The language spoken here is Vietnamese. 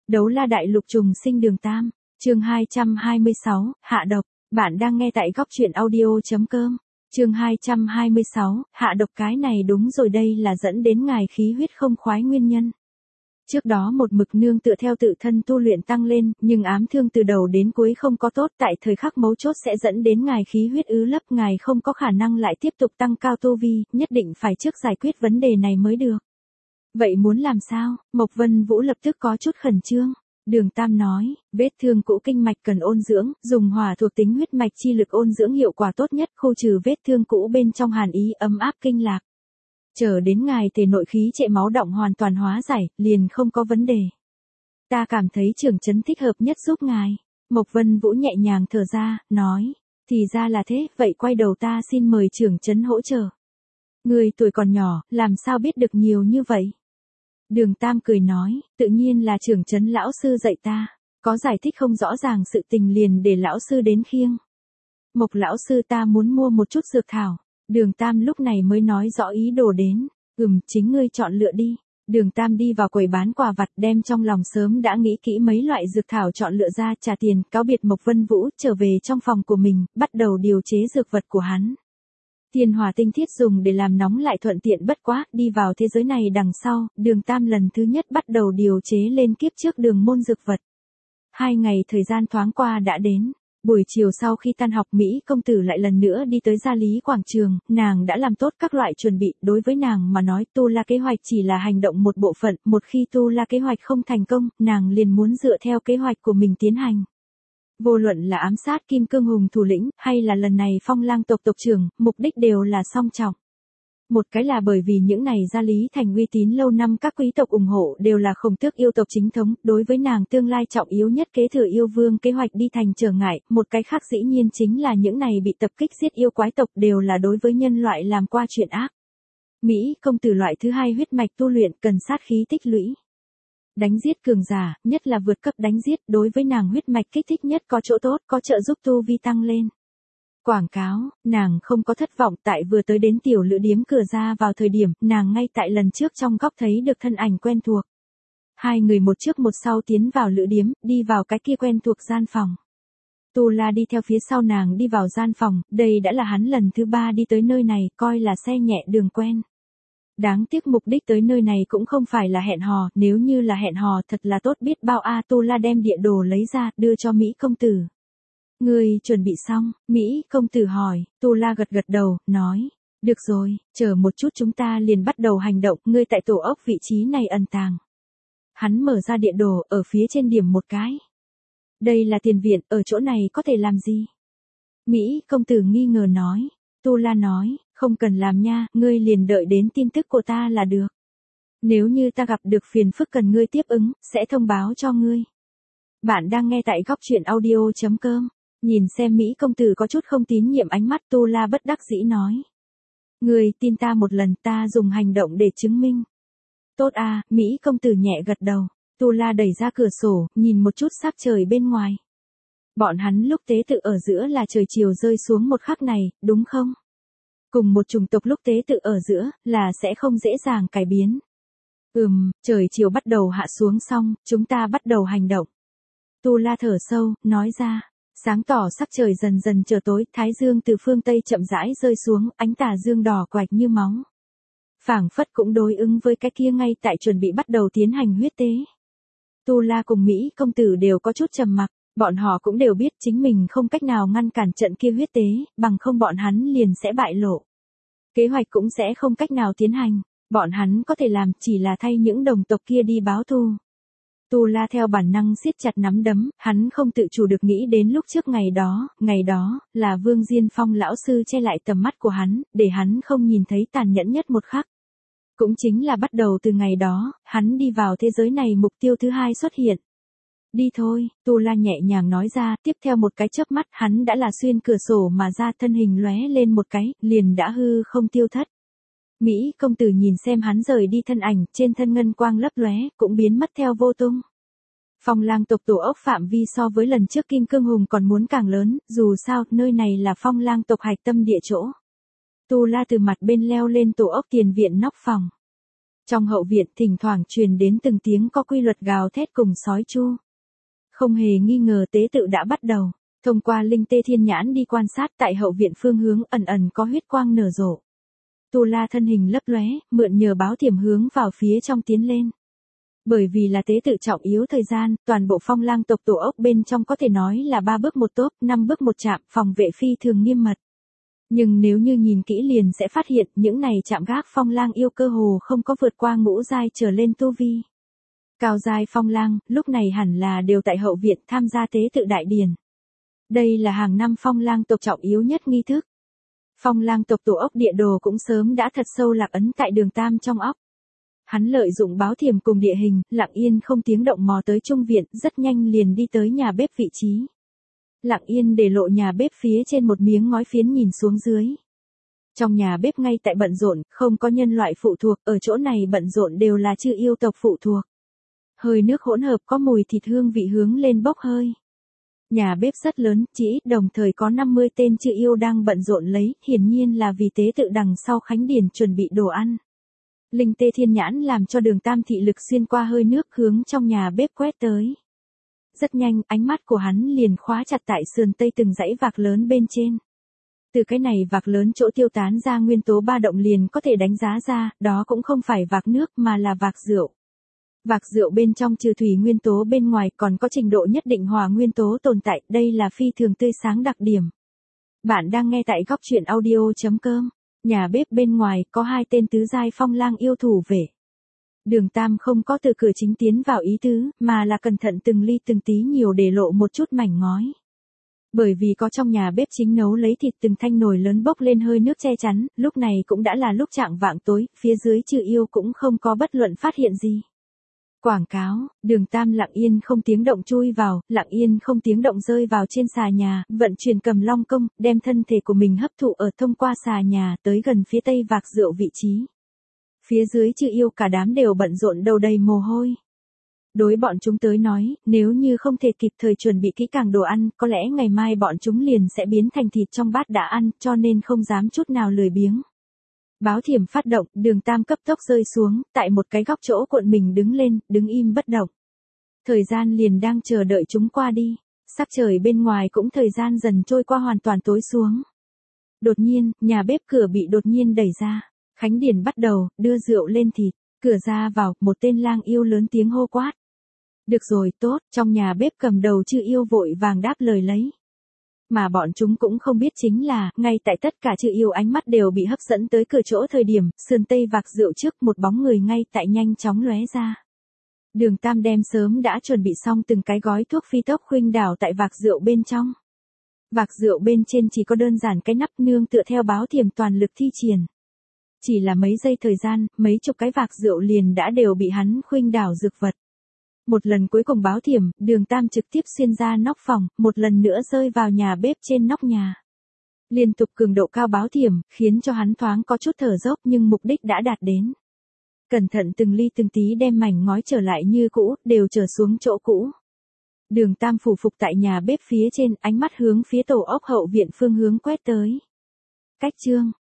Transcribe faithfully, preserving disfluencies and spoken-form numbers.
Đấu la đại lục trùng sinh đường tam, chương hai trăm hai mươi sáu, hạ độc. Bạn đang nghe tại góc truyện audio.com. Chương hai trăm hai mươi sáu, hạ độc. Cái này đúng rồi, đây là dẫn đến ngài khí huyết không khoái nguyên nhân. Trước đó một mực nương tựa theo tự thân tu luyện tăng lên, nhưng ám thương từ đầu đến cuối không có tốt, tại thời khắc mấu chốt sẽ dẫn đến ngài khí huyết ứ lấp, ngài không có khả năng lại tiếp tục tăng cao tu vi, nhất định phải trước giải quyết vấn đề này mới được. Vậy muốn làm sao? Mộc Vân Vũ lập tức có chút khẩn trương. Đường Tam nói, vết thương cũ kinh mạch cần ôn dưỡng, dùng hỏa thuộc tính huyết mạch chi lực ôn dưỡng hiệu quả tốt nhất, khu trừ vết thương cũ bên trong hàn ý ấm áp kinh lạc. Chờ đến ngài thể nội khí trệ máu động hoàn toàn hóa giải, liền không có vấn đề. Ta cảm thấy trưởng trấn thích hợp nhất giúp ngài. Mộc Vân Vũ nhẹ nhàng thở ra, nói, thì ra là thế, vậy quay đầu ta xin mời trưởng trấn hỗ trợ. Người tuổi còn nhỏ, làm sao biết được nhiều như vậy? Đường Tam cười nói, tự nhiên là trưởng trấn lão sư dạy ta, có giải thích không rõ ràng sự tình liền để lão sư đến khiêng. Mộc lão sư, ta muốn mua một chút dược thảo. Đường Tam lúc này mới nói rõ ý đồ đến, ừm, chính ngươi chọn lựa đi. Đường Tam đi vào quầy bán quà vặt, đem trong lòng sớm đã nghĩ kỹ mấy loại dược thảo chọn lựa ra, trả tiền, cáo biệt Mộc Vân Vũ, trở về trong phòng của mình, bắt đầu điều chế dược vật của hắn. Thiên hỏa tinh thiết dùng để làm nóng lại thuận tiện bất quá, đi vào thế giới này đằng sau, Đường Tam lần thứ nhất bắt đầu điều chế lên kiếp trước đường môn dược vật. Hai ngày thời gian thoáng qua đã đến. Buổi chiều sau khi tan học, Mỹ công tử lại lần nữa đi tới Gia Lý quảng trường, nàng đã làm tốt các loại chuẩn bị, đối với nàng mà nói tu la kế hoạch chỉ là hành động một bộ phận, một khi tu la kế hoạch không thành công, nàng liền muốn dựa theo kế hoạch của mình tiến hành. Vô luận là ám sát Kim Cương Hùng thủ lĩnh, hay là lần này Phong Lang tộc tộc trưởng, mục đích đều là song trọng. Một cái là bởi vì những này Gia Lý thành uy tín lâu năm, các quý tộc ủng hộ đều là Khổng Tước yêu tộc chính thống, đối với nàng tương lai trọng yếu nhất kế thừa yêu vương kế hoạch đi thành trở ngại, một cái khác dĩ nhiên chính là những này bị tập kích giết yêu quái tộc đều là đối với nhân loại làm qua chuyện ác. Mỹ công tử loại thứ hai huyết mạch tu luyện cần sát khí tích lũy. Đánh giết cường giả, nhất là vượt cấp đánh giết, đối với nàng huyết mạch kích thích nhất có chỗ tốt, có trợ giúp tu vi tăng lên. Quảng cáo, nàng không có thất vọng, tại vừa tới đến tiểu lữ điếm cửa ra vào thời điểm, nàng ngay tại lần trước trong góc thấy được thân ảnh quen thuộc. Hai người một trước một sau tiến vào lữ điếm, đi vào cái kia quen thuộc gian phòng. Tu La đi theo phía sau nàng đi vào gian phòng, đây đã là hắn lần thứ ba đi tới nơi này, coi là xe nhẹ đường quen. Đáng tiếc mục đích tới nơi này cũng không phải là hẹn hò, nếu như là hẹn hò thật là tốt biết bao a. Tu La đem địa đồ lấy ra, đưa cho Mỹ công tử. Ngươi chuẩn bị xong? Mỹ công tử hỏi. Tu La gật gật đầu, nói, được rồi, chờ một chút chúng ta liền bắt đầu hành động, ngươi tại tổ ốc vị trí này ẩn tàng. Hắn mở ra địa đồ, ở phía trên điểm một cái. Đây là tiền viện, ở chỗ này có thể làm gì? Mỹ công tử nghi ngờ nói. Tu La nói, không cần làm nha, ngươi liền đợi đến tin tức của ta là được. Nếu như ta gặp được phiền phức cần ngươi tiếp ứng, sẽ thông báo cho ngươi. Bạn đang nghe tại góc truyện audio.com. Nhìn xem Mỹ công tử có chút không tín nhiệm ánh mắt, Tu La bất đắc dĩ nói. Ngươi tin ta một lần, ta dùng hành động để chứng minh. Tốt à, Mỹ công tử nhẹ gật đầu. Tu La đẩy ra cửa sổ, nhìn một chút sắc trời bên ngoài. Bọn hắn lúc tế tự ở giữa là trời chiều rơi xuống một khắc này, đúng không? Cùng một chủng tộc lúc tế tự ở giữa, là sẽ không dễ dàng cải biến. Ừm, trời chiều bắt đầu hạ xuống xong, chúng ta bắt đầu hành động. Tu La thở sâu, nói ra. Sáng tỏ sắc trời dần dần trở tối, thái dương từ phương Tây chậm rãi rơi xuống, ánh tà dương đỏ quạch như máu. Phảng phất cũng đối ứng với cái kia ngay tại chuẩn bị bắt đầu tiến hành huyết tế. Tu La cùng Mỹ công tử đều có chút trầm mặc, bọn họ cũng đều biết chính mình không cách nào ngăn cản trận kia huyết tế, bằng không bọn hắn liền sẽ bại lộ. Kế hoạch cũng sẽ không cách nào tiến hành, bọn hắn có thể làm chỉ là thay những đồng tộc kia đi báo thù. Tu La theo bản năng siết chặt nắm đấm, hắn không tự chủ được nghĩ đến lúc trước ngày đó, ngày đó, là Vương Diên Phong lão sư che lại tầm mắt của hắn, để hắn không nhìn thấy tàn nhẫn nhất một khắc. Cũng chính là bắt đầu từ ngày đó, hắn đi vào thế giới này mục tiêu thứ hai xuất hiện. Đi thôi, Tu La nhẹ nhàng nói ra, tiếp theo một cái chớp mắt hắn đã là xuyên cửa sổ mà ra, thân hình lóe lên một cái, liền đã hư không tiêu thất. Mỹ công tử nhìn xem hắn rời đi thân ảnh, trên thân ngân quang lấp lóe, cũng biến mất theo vô tung. Phong Lang tộc tổ ốc phạm vi so với lần trước Kim Cương Hùng còn muốn càng lớn, dù sao, nơi này là Phong Lang tộc hạch tâm địa chỗ. Tu La từ mặt bên leo lên tổ ốc tiền viện nóc phòng. Trong hậu viện thỉnh thoảng truyền đến từng tiếng có quy luật gào thét cùng sói chu. Không hề nghi ngờ tế tự đã bắt đầu. Thông qua linh tê thiên nhãn đi quan sát tại hậu viện phương hướng ẩn ẩn có huyết quang nở rộ. Tu La thân hình lấp lóe, mượn nhờ báo thiểm hướng vào phía trong tiến lên. Bởi vì là tế tự trọng yếu thời gian, toàn bộ Phong Lang tộc tổ ốc bên trong có thể nói là ba bước một tốp, năm bước một chạm, phòng vệ phi thường nghiêm mật. Nhưng nếu như nhìn kỹ liền sẽ phát hiện những này chạm gác Phong Lang yêu cơ hồ không có vượt qua ngũ giai trở lên tu vi. Cao giai Phong Lang, lúc này hẳn là đều tại hậu viện tham gia tế tự đại điển. Đây là hàng năm Phong Lang tộc trọng yếu nhất nghi thức. Phong Lang tộc tổ ốc địa đồ cũng sớm đã thật sâu lạc ấn tại đường Tam trong óc. Hắn lợi dụng báo thiểm cùng địa hình, lặng yên không tiếng động mò tới trung viện, rất nhanh liền đi tới nhà bếp vị trí. Lặng yên để lộ nhà bếp phía trên một miếng ngói phiến nhìn xuống dưới. Trong nhà bếp ngay tại bận rộn, không có nhân loại phụ thuộc, ở chỗ này bận rộn đều là chư yêu tộc phụ thuộc. Hơi nước hỗn hợp có mùi thịt hương vị hướng lên bốc hơi. Nhà bếp rất lớn, chỉ ít đồng thời có năm mươi tên chư yêu đang bận rộn lấy, hiển nhiên là vì tế tự đằng sau khánh điển chuẩn bị đồ ăn. Linh tê thiên nhãn làm cho đường Tam thị lực xuyên qua hơi nước hướng trong nhà bếp quét tới. Rất nhanh, ánh mắt của hắn liền khóa chặt tại sườn tây từng dãy vạc lớn bên trên. Từ cái này vạc lớn chỗ tiêu tán ra nguyên tố ba động liền có thể đánh giá ra, đó cũng không phải vạc nước mà là vạc rượu. Vạc rượu bên trong trừ thủy nguyên tố bên ngoài còn có trình độ nhất định hỏa nguyên tố tồn tại, đây là phi thường tươi sáng đặc điểm. Bạn đang nghe tại góc truyện audio chấm com. Nhà bếp bên ngoài có hai tên tứ giai Phong Lang yêu thủ vệ. Đường Tam không có từ cửa chính tiến vào ý tứ, mà là cẩn thận từng ly từng tí nhiều để lộ một chút mảnh ngói. Bởi vì có trong nhà bếp chính nấu lấy thịt từng thanh nồi lớn bốc lên hơi nước che chắn, lúc này cũng đã là lúc chạng vạng tối, phía dưới trừ yêu cũng không có bất luận phát hiện gì. Quảng cáo, đường Tam lặng yên không tiếng động chui vào, lặng yên không tiếng động rơi vào trên xà nhà, vận chuyển cầm long công, đem thân thể của mình hấp thụ ở thông qua xà nhà tới gần phía tây vạc rượu vị trí. Phía dưới chư yêu cả đám đều bận rộn đầu đầy mồ hôi. Đối bọn chúng tới nói, nếu như không thể kịp thời chuẩn bị kỹ càng đồ ăn, có lẽ ngày mai bọn chúng liền sẽ biến thành thịt trong bát đã ăn, cho nên không dám chút nào lười biếng. Báo thiểm phát động, đường Tam cấp tốc rơi xuống, tại một cái góc chỗ cuộn mình đứng lên, đứng im bất động. Thời gian liền đang chờ đợi chúng qua đi, sắc trời bên ngoài cũng thời gian dần trôi qua hoàn toàn tối xuống. Đột nhiên, nhà bếp cửa bị đột nhiên đẩy ra, khánh điển bắt đầu, đưa rượu lên thịt, cửa ra vào, một tên lang yêu lớn tiếng hô quát. Được rồi, tốt, trong nhà bếp cầm đầu chư yêu vội vàng đáp lời lấy. Mà bọn chúng cũng không biết chính là, ngay tại tất cả chư yêu ánh mắt đều bị hấp dẫn tới cửa chỗ thời điểm, sườn tây vạc rượu trước một bóng người ngay tại nhanh chóng lóe ra. Đường Tam đem sớm đã chuẩn bị xong từng cái gói thuốc phi tốc khuynh đảo tại vạc rượu bên trong. Vạc rượu bên trên chỉ có đơn giản cái nắp nương tựa theo báo thiểm toàn lực thi triển. Chỉ là mấy giây thời gian, mấy chục cái vạc rượu liền đã đều bị hắn khuynh đảo dược vật. Một lần cuối cùng báo thiểm, đường Tam trực tiếp xuyên ra nóc phòng, một lần nữa rơi vào nhà bếp trên nóc nhà. Liên tục cường độ cao báo thiểm, khiến cho hắn thoáng có chút thở dốc nhưng mục đích đã đạt đến. Cẩn thận từng ly từng tí đem mảnh ngói trở lại như cũ, đều trở xuống chỗ cũ. Đường Tam phủ phục tại nhà bếp phía trên, ánh mắt hướng phía tổ ốc hậu viện phương hướng quét tới. Cách chương,